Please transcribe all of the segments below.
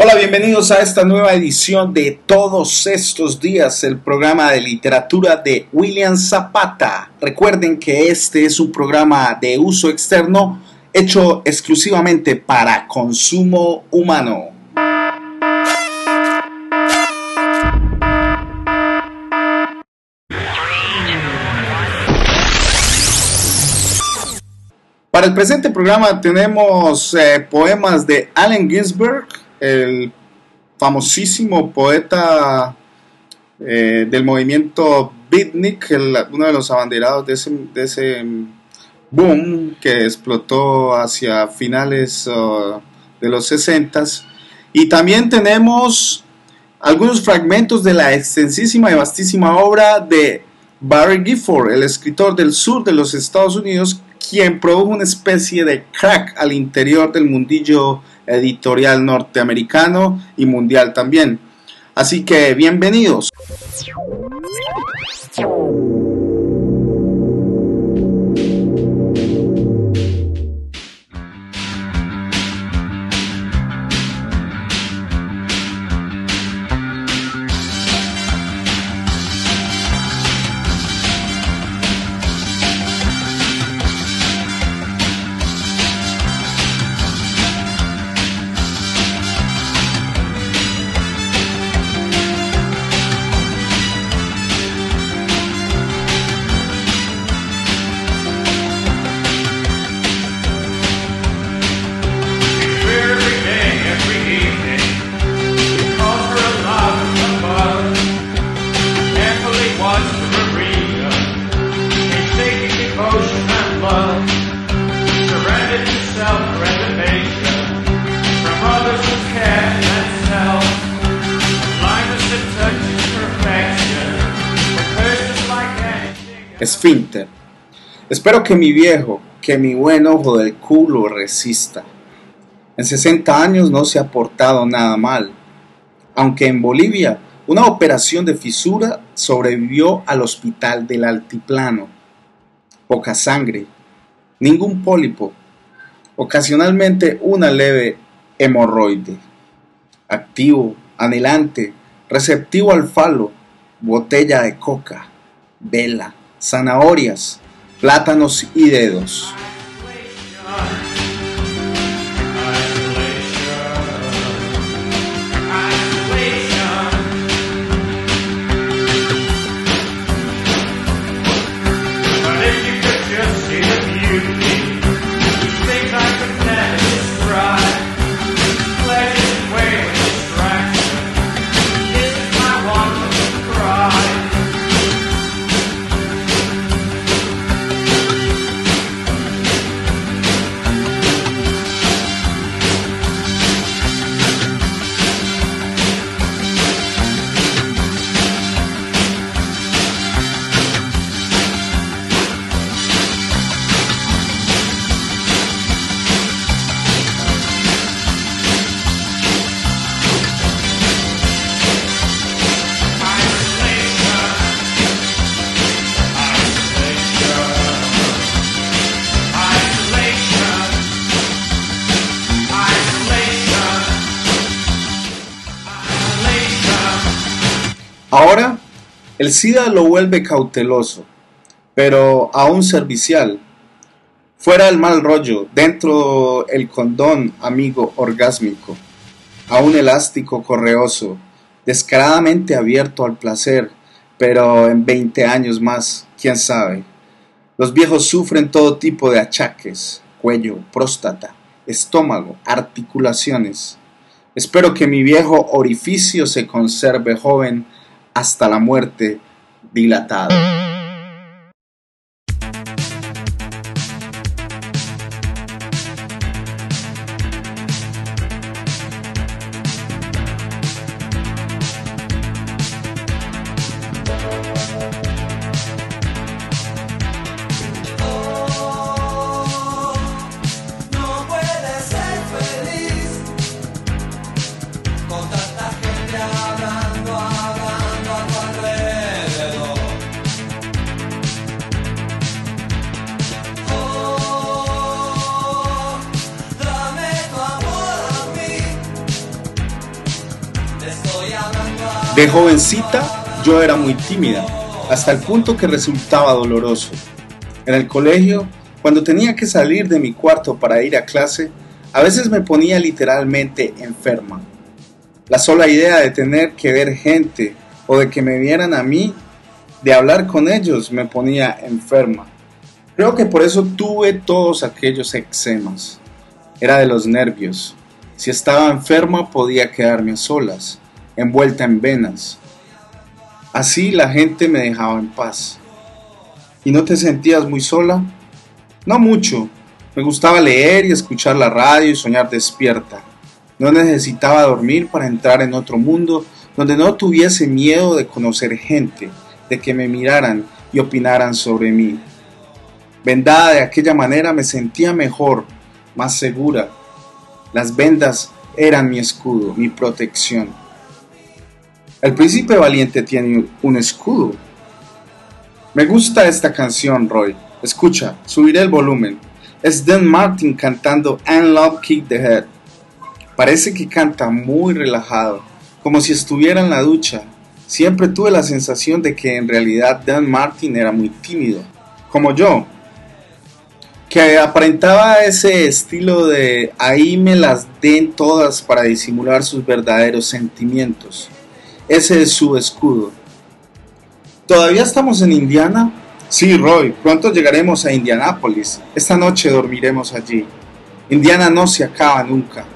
Hola, bienvenidos a esta nueva edición de Todos estos días, el programa de literatura de William Zapata. Recuerden que este es un programa de uso externo hecho exclusivamente para consumo humano. Para el presente programa tenemos poemas de Allen Ginsberg, el famosísimo poeta del movimiento beatnik, uno de los abanderados de ese boom que explotó hacia finales de los 60s. Y también tenemos algunos fragmentos de la extensísima y vastísima obra de Barry Gifford, el escritor del sur de los Estados Unidos, quien produjo una especie de crack al interior del mundillo editorial norteamericano y mundial también. Así que bienvenidos. Esfínter. Espero que mi viejo, que mi buen ojo del culo resista. En 60 años no se ha portado nada mal. Aunque en Bolivia una operación de fisura sobrevivió al hospital del altiplano. Poca sangre, ningún pólipo, ocasionalmente una leve hemorroide. Activo, anhelante, receptivo al falo, botella de coca, vela, zanahorias, plátanos y dedos. Ahora, el SIDA lo vuelve cauteloso, pero aún servicial. Fuera el mal rollo, dentro el condón amigo orgásmico. Aún elástico correoso, descaradamente abierto al placer, pero en 20 años más, quién sabe. Los viejos sufren todo tipo de achaques, cuello, próstata, estómago, articulaciones. Espero que mi viejo orificio se conserve joven hasta la muerte dilatado. De jovencita yo era muy tímida, hasta el punto que resultaba doloroso. En el colegio, cuando tenía que salir de mi cuarto para ir a clase, a veces me ponía literalmente enferma. La sola idea de tener que ver gente o de que me vieran a mí, de hablar con ellos, me ponía enferma. Creo que por eso tuve todos aquellos eczemas. Era de los nervios. Si estaba enferma podía quedarme a solas, envuelta en venas. Así la gente me dejaba en paz. ¿Y no te sentías muy sola? No mucho. Me gustaba leer y escuchar la radio y soñar despierta. No necesitaba dormir para entrar en otro mundo donde no tuviese miedo de conocer gente, de que me miraran y opinaran sobre mí. Vendada de aquella manera me sentía mejor, más segura. Las vendas eran mi escudo, mi protección. El príncipe valiente tiene un escudo. Me gusta esta canción, Roy. Escucha, subiré el volumen. Es Dan Martin cantando And Love Kick the Head. Parece que canta muy relajado, como si estuviera en la ducha. Siempre tuve la sensación de que en realidad Dan Martin era muy tímido, como yo, que aparentaba ese estilo de ahí me las den todas para disimular sus verdaderos sentimientos. Ese es su escudo. ¿Todavía estamos en Indiana? Sí, Roy, pronto llegaremos a Indianápolis. Esta noche dormiremos allí. Indiana no se acaba nunca.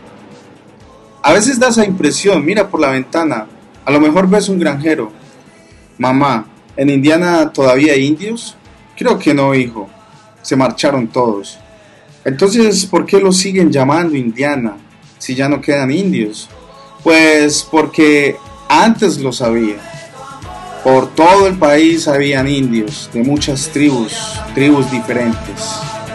A veces da esa impresión, mira por la ventana. A lo mejor ves un granjero. Mamá, ¿en Indiana todavía hay indios? Creo que no, hijo. Se marcharon todos. Entonces, ¿por qué lo siguen llamando Indiana si ya no quedan indios? Pues porque antes lo sabía. Por todo el país habían indios de muchas tribus diferentes.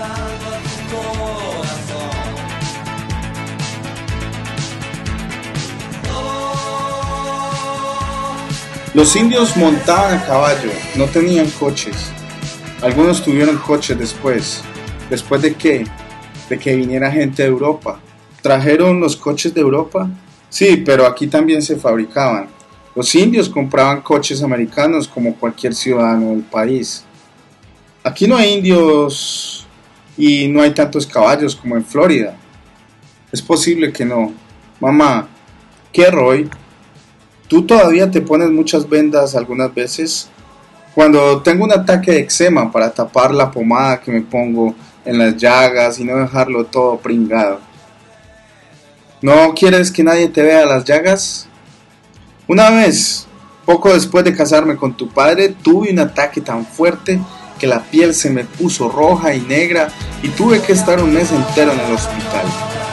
Los indios montaban a caballo, no tenían coches. Algunos tuvieron coches después. ¿Después de qué? De que viniera gente de Europa. ¿Trajeron los coches de Europa? Sí, pero aquí también se fabricaban. Los indios compraban coches americanos como cualquier ciudadano del país. Aquí no hay indios y no hay tantos caballos como en Florida. Es posible que no. Mamá, ¿qué, Roy? ¿Tú todavía te pones muchas vendas algunas veces? Cuando tengo un ataque de eczema para tapar la pomada que me pongo en las llagas y no dejarlo todo pringado. ¿No quieres que nadie te vea las llagas? Una vez, poco después de casarme con tu padre, tuve un ataque tan fuerte que la piel se me puso roja y negra y tuve que estar un mes entero en el hospital.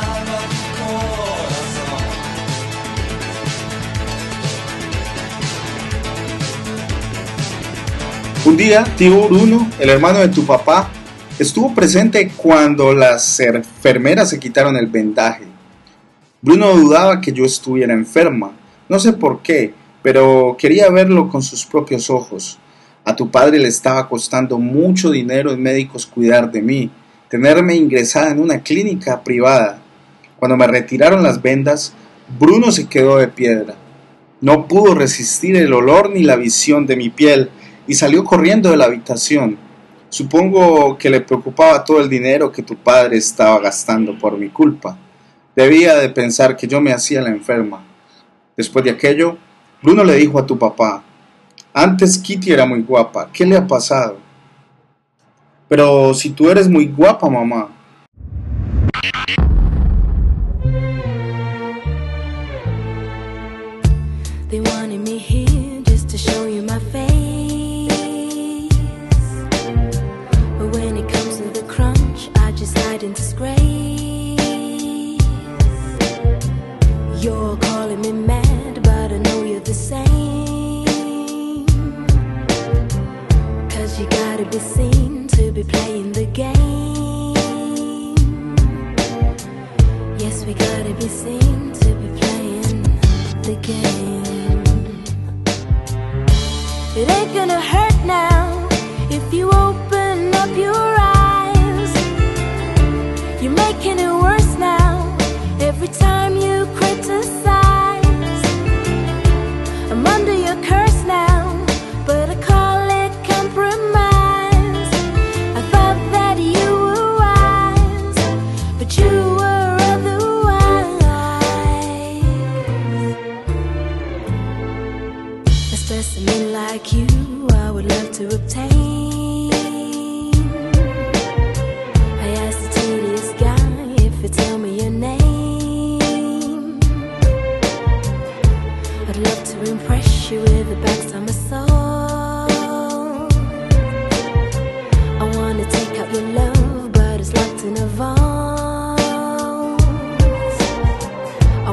Un día, tío Bruno, el hermano de tu papá, estuvo presente cuando las enfermeras se quitaron el vendaje. Bruno dudaba que yo estuviera enferma. No sé por qué, pero quería verlo con sus propios ojos. A tu padre le estaba costando mucho dinero en médicos cuidar de mí, tenerme ingresada en una clínica privada. Cuando me retiraron las vendas, Bruno se quedó de piedra. No pudo resistir el olor ni la visión de mi piel y salió corriendo de la habitación. Supongo que le preocupaba todo el dinero que tu padre estaba gastando por mi culpa. Debía de pensar que yo me hacía la enferma. Después de aquello, Bruno le dijo a tu papá: antes Kitty era muy guapa, ¿qué le ha pasado? Pero si tú eres muy guapa, mamá. They wanted me here just to show you my face, but when it comes to the crunch, I just hide in disgrace. You're calling me mad, but I know you're the same, 'cause you gotta be seen to be playing the game. Yes, we gotta be seen to be playing the game. It ain't gonna hurt now if you open up your eyes. You're making it worse now every time you criticize. I'm under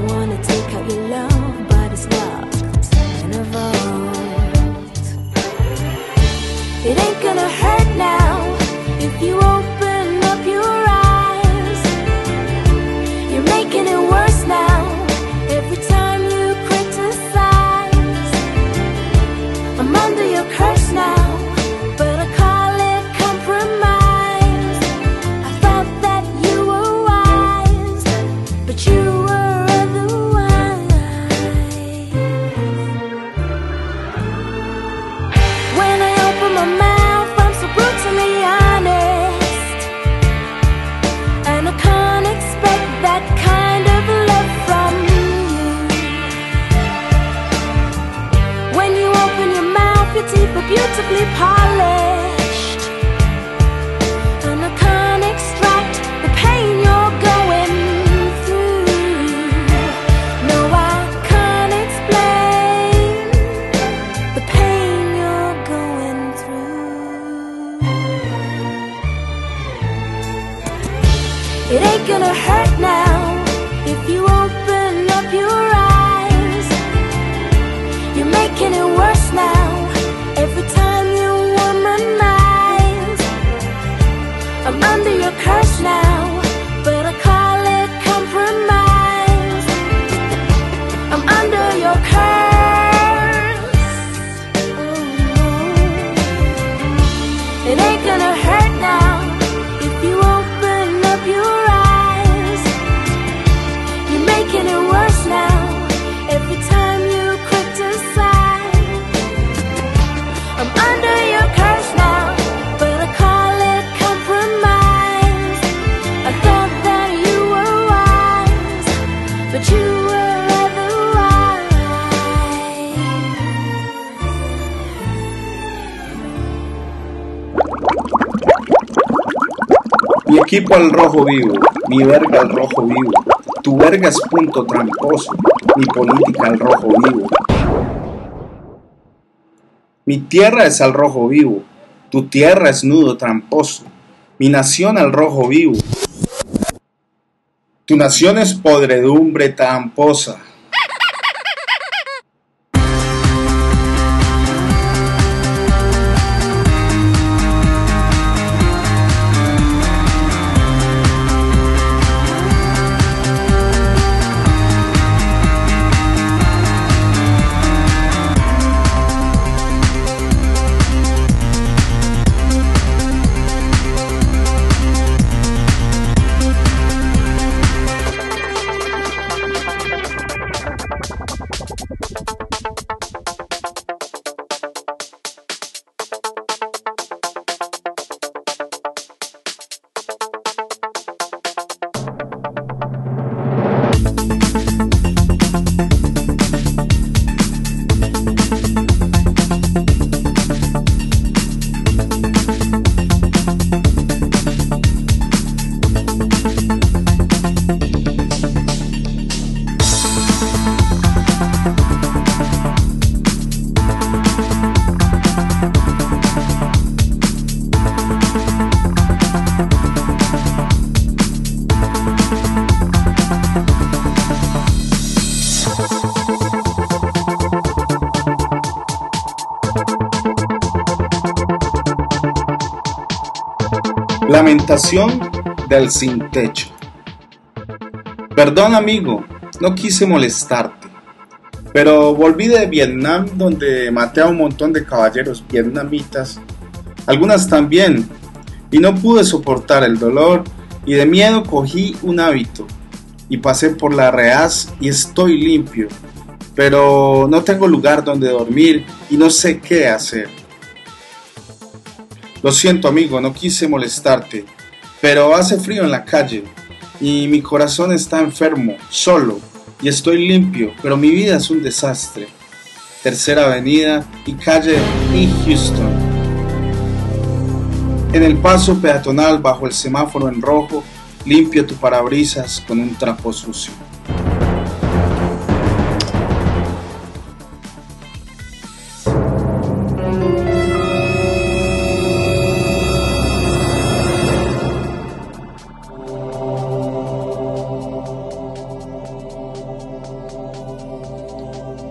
wanna take out your love, but it's locked in a vault. It ain't gonna hurt now if you open up your eyes. You're making it worse now every time you criticize. I'm under your curse now, but I call it compromise. I thought that you were wise, but you were otherwise. When I open my mouth, I'm so brutally honest, and I can't expect that kind of love from you. When you open your mouth, your teeth are beautifully polished, and I can't extract the pain you're going through. No, I can't explain the pain you're going through. It ain't gonna hurt now if you open up your eyes. You're making it worse now every time you womanize. I'm under your curse now, but I call it compromise. I'm under your curse. It ain't gonna hurt now if you open up your eyes. You're making it worse now every time you criticize. I'm under your curse now, but I call it compromise. I thought that you were wise, but you were otherwise. Mi equipo al rojo vivo, mi verga al rojo vivo, tu verga es punto tramposo, mi política al rojo vivo. Mi tierra es al rojo vivo, tu tierra es nudo tramposo, mi nación al rojo vivo. Tu nación es podredumbre tramposa. Lamentación del sin techo. Perdón amigo, no quise molestarte, pero volví de Vietnam donde maté a un montón de caballeros vietnamitas, algunas también, y no pude soportar el dolor y de miedo cogí un hábito y pasé por la reaz y estoy limpio, pero no tengo lugar donde dormir y no sé qué hacer. Lo siento amigo, no quise molestarte, pero hace frío en la calle y mi corazón está enfermo, solo, y estoy limpio, pero mi vida es un desastre. Tercera Avenida y calle E. Houston. En el paso peatonal bajo el semáforo en rojo, limpio tu parabrisas con un trapo sucio.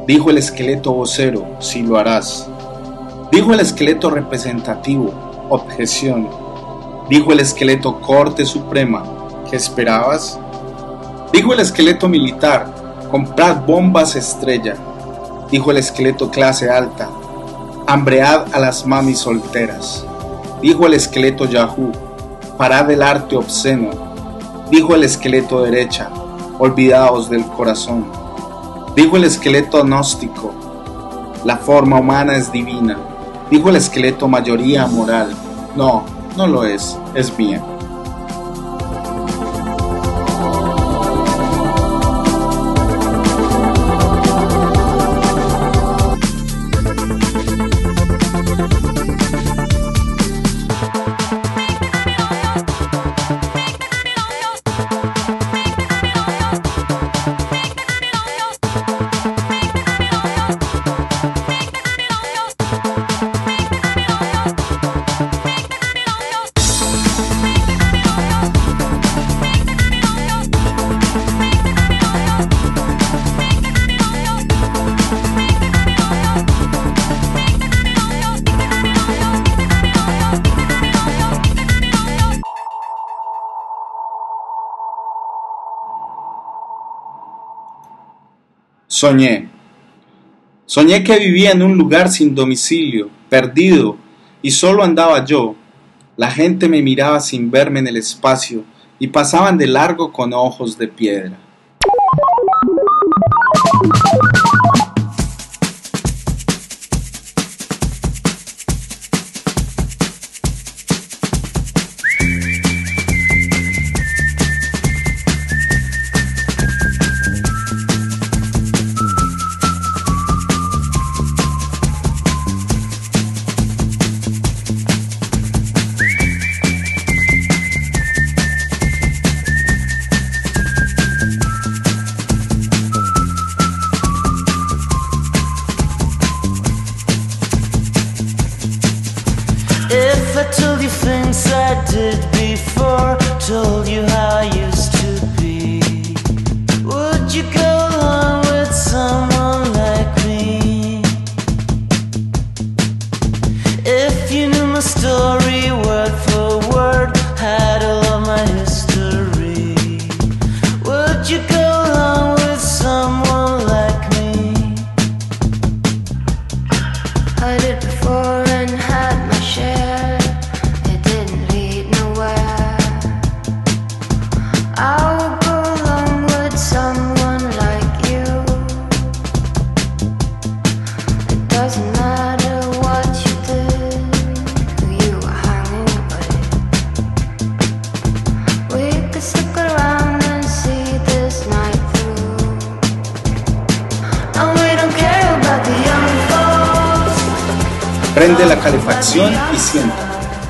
Dijo el esqueleto vocero, sí lo harás. Dijo el esqueleto representativo, objeción. Dijo el esqueleto Corte Suprema, ¿qué esperabas? Dijo el esqueleto militar, comprad bombas estrella. Dijo el esqueleto clase alta, hambread a las mamis solteras. Dijo el esqueleto Yahoo, parad el arte obsceno. Dijo el esqueleto derecha, olvidaos del corazón. Dijo el esqueleto gnóstico, la forma humana es divina. Dijo el esqueleto mayoría moral, no lo es mía. Soñé que vivía en un lugar sin domicilio, perdido, y solo andaba yo. La gente me miraba sin verme en el espacio y pasaban de largo con ojos de piedra. Prende la calefacción y siéntate.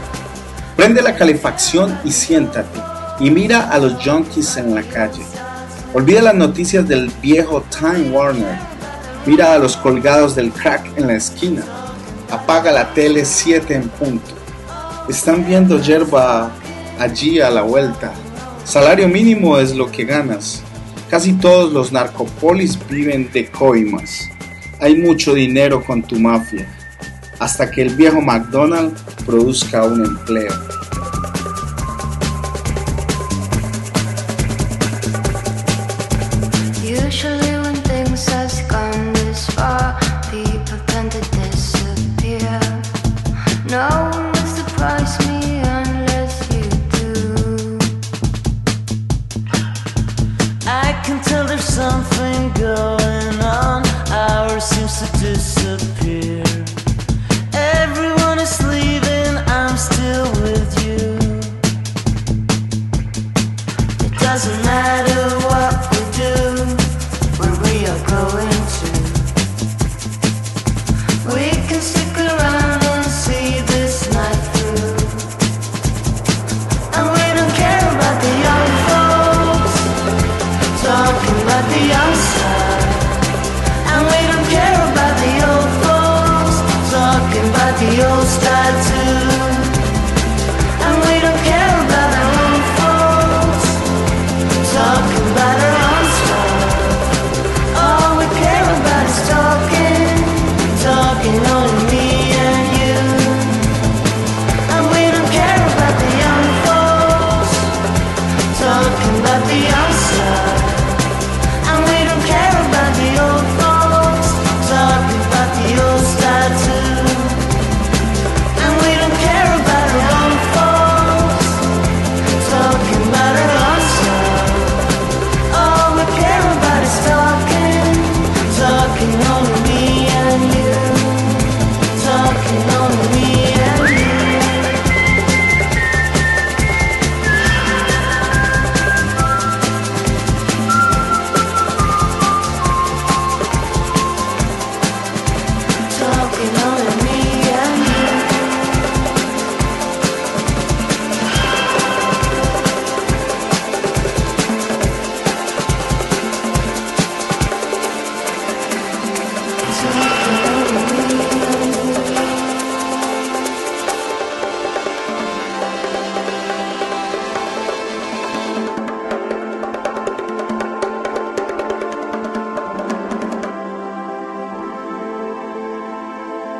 Prende la calefacción y siéntate. Y mira a los junkies en la calle. Olvida las noticias del viejo Time Warner. Mira a los colgados del crack en la esquina. Apaga la tele 7 en punto. Están viendo yerba allí a la vuelta. Salario mínimo es lo que ganas. Casi todos los narcopolis viven de coimas. Hay mucho dinero con tu mafia. Hasta que el viejo McDonald produzca un empleo. Usually when things has gone this far, people tend to disappear. No one will surprise me unless you do. I can tell there's something going on. Ours seems to disappear. Everyone is leaving, I'm still with you. It doesn't matter what we do, where we are going to. We can stick around and see this night through. And we don't care about the young folks talking about the young side. And we don't care about the old folks talking about the old style too. And we don't care about our own folks talking about our own style. All we care about is talking.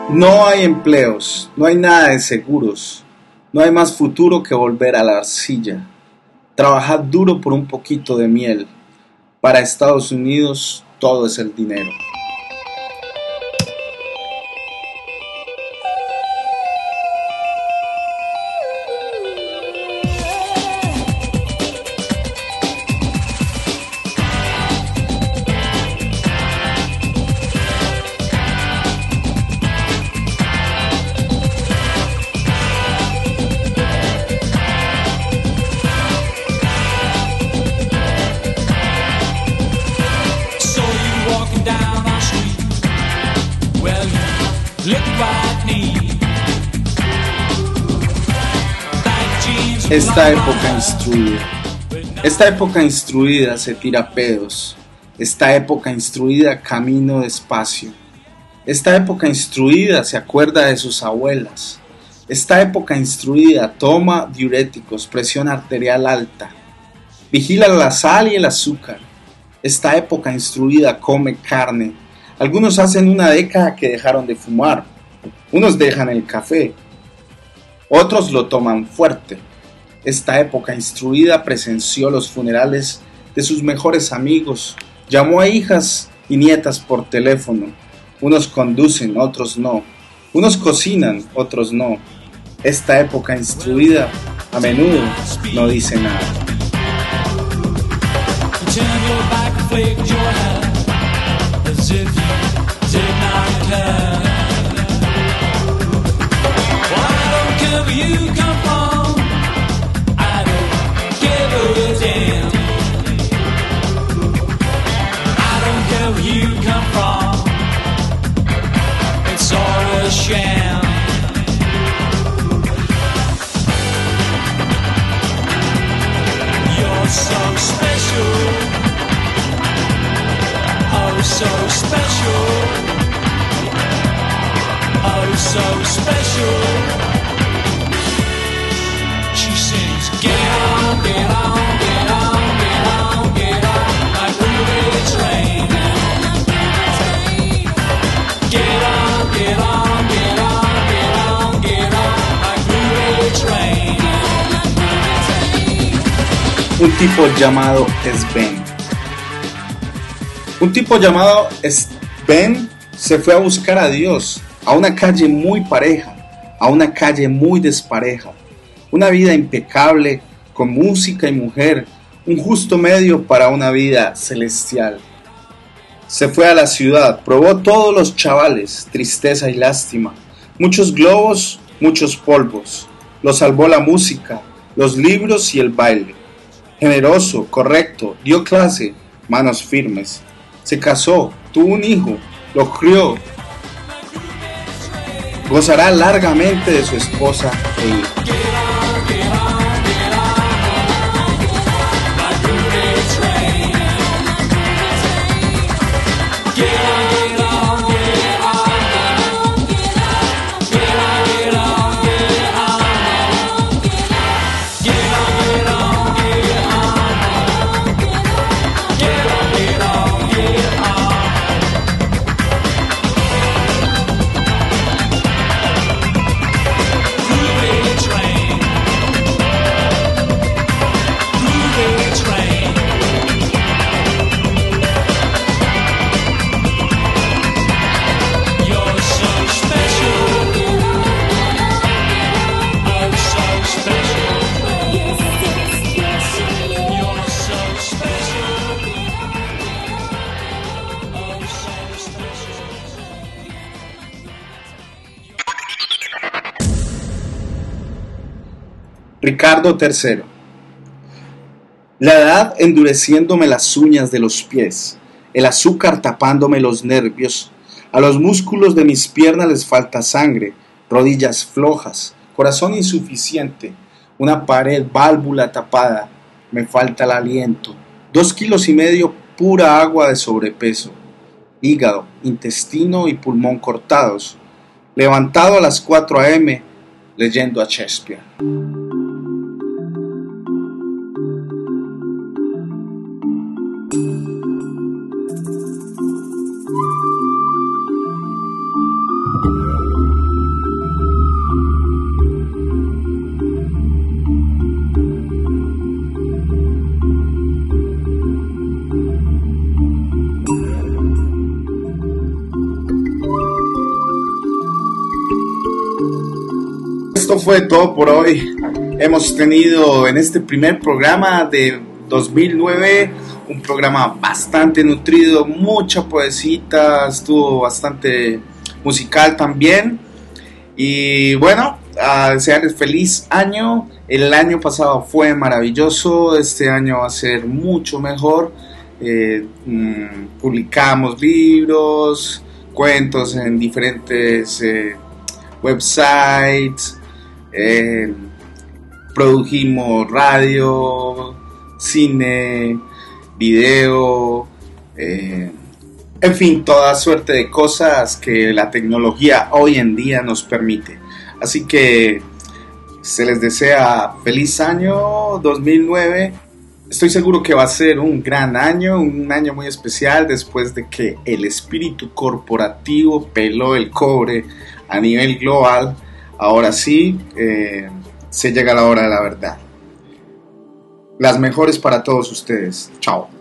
No hay empleos, no hay nada de seguros, no hay más futuro que volver a la arcilla. Trabajad duro por un poquito de miel. Para Estados Unidos todo es el dinero. Esta época instruida se tira pedos. Esta época instruida camina despacio. Esta época instruida se acuerda de sus abuelas. Esta época instruida toma diuréticos, presión arterial alta. Vigila la sal y el azúcar. Esta época instruida come carne. Algunos hacen una década que dejaron de fumar. Unos dejan el café. Otros lo toman fuerte. Esta época instruida presenció los funerales de sus mejores amigos, llamó a hijas y nietas por teléfono. Unos conducen, otros no. Unos cocinan, otros no. Esta época instruida a menudo no dice nada. Sham. You're so special, oh so special, oh so special. She sings, get on, get on, get on, get on, get on, my groovy train. Get on, get on. Un tipo llamado Sven. Un tipo llamado Sven se fue a buscar a Dios, a una calle muy pareja, a una calle muy despareja, una vida impecable, con música y mujer, un justo medio para una vida celestial. Se fue a la ciudad, probó todos los chavales, tristeza y lástima, muchos globos, muchos polvos, lo salvó la música, los libros y el baile. Generoso, correcto, dio clase, manos firmes. Se casó, tuvo un hijo, lo crió. Gozará largamente de su esposa e hijo. Ricardo III. La edad endureciéndome las uñas de los pies, el azúcar tapándome los nervios, a los músculos de mis piernas les falta sangre, rodillas flojas, corazón insuficiente, una pared, válvula tapada, me falta el aliento, 2,5 kilos pura agua de sobrepeso, hígado, intestino y pulmón cortados, levantado a las 4 a.m. leyendo a Shakespeare. esto fue todo por hoy. Hemos tenido en este primer programa de 2009 un programa bastante nutrido, mucha poesía, estuvo bastante musical también. Y bueno, a desearles feliz año. El año pasado fue maravilloso, este año va a ser mucho mejor. Publicamos libros, cuentos en diferentes websites, produjimos radio, cine, video, en fin, toda suerte de cosas que la tecnología hoy en día nos permite. Así que se les desea feliz año 2009. Estoy seguro que va a ser un gran año, un año muy especial después de que el espíritu corporativo peló el cobre a nivel global. Ahora sí, se llega la hora de la verdad. Las mejores para todos ustedes. Chao.